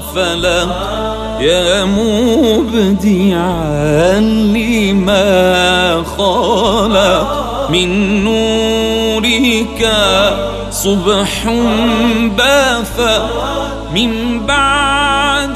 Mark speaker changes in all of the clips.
Speaker 1: الفلك يا مبدعا لما خلق من نورك صبح بث من بعد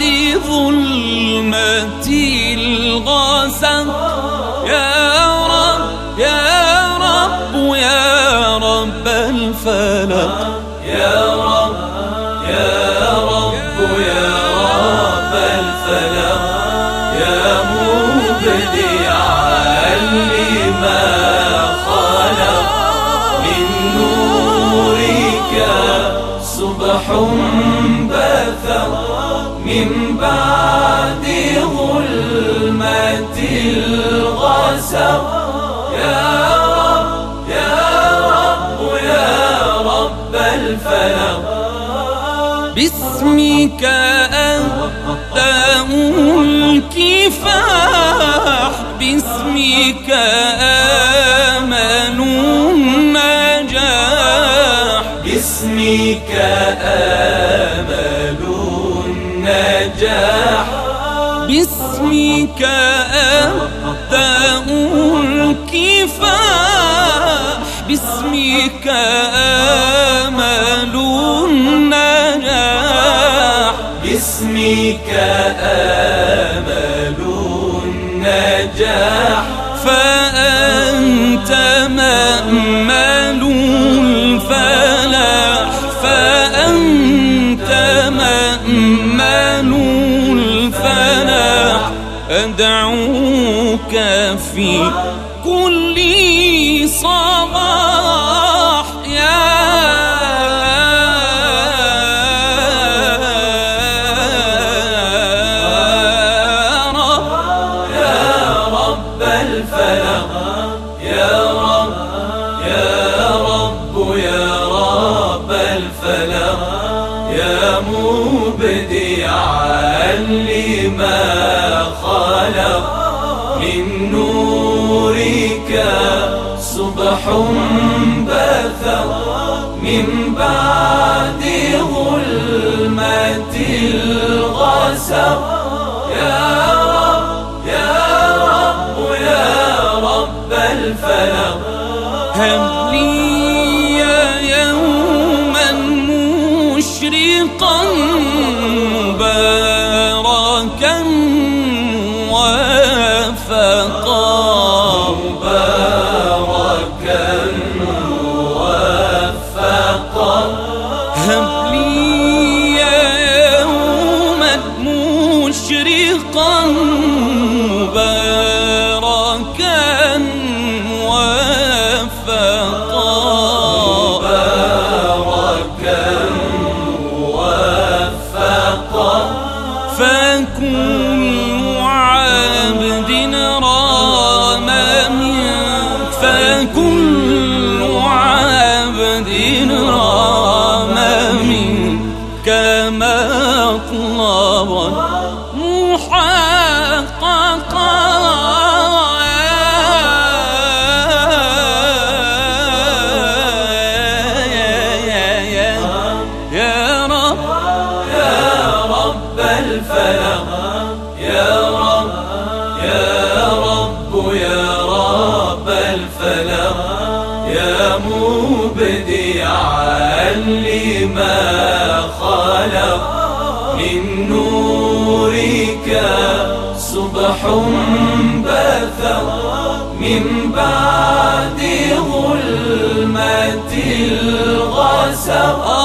Speaker 1: ظلمة الغسق يا رب يا رب يا رب الفلك يا رب يا رب يا رب الفلك يا مبدعا لما خلق من نورك صبح بث من بعد ظلمة الغسق يا رب يا رب يا رب الفلك باسمك أبدأ الكفاح باسمك آمل النجاح باسمك آمل النجاح باسمك أبدأ الكفاح باسمك آمل النجاح باسمك آمل النجاح فأنت مأمل الفلاح فأنت مأمل الفلاح أدعوك في كل صباح يا رب الفلك يا رب يا رب يا رب الفلك يا مبدعا لما خلق من نورك صبح بث من بعد ظلمة الغسق يا رب يا رب يا رب الفلك هب لي يوما مشرقا مباركا موافقا مباركا موافقا هب لي يوما مشرقا مباركا موافقا مباركا موافقا فكل عبد رام منك فكل عبد رام منك مطلبا محققا يا رب الفلك يا رب يا رب يا رب الفلك يا مبدعا لما خلق من نورك صبح بث من بعد ظلمة الغسق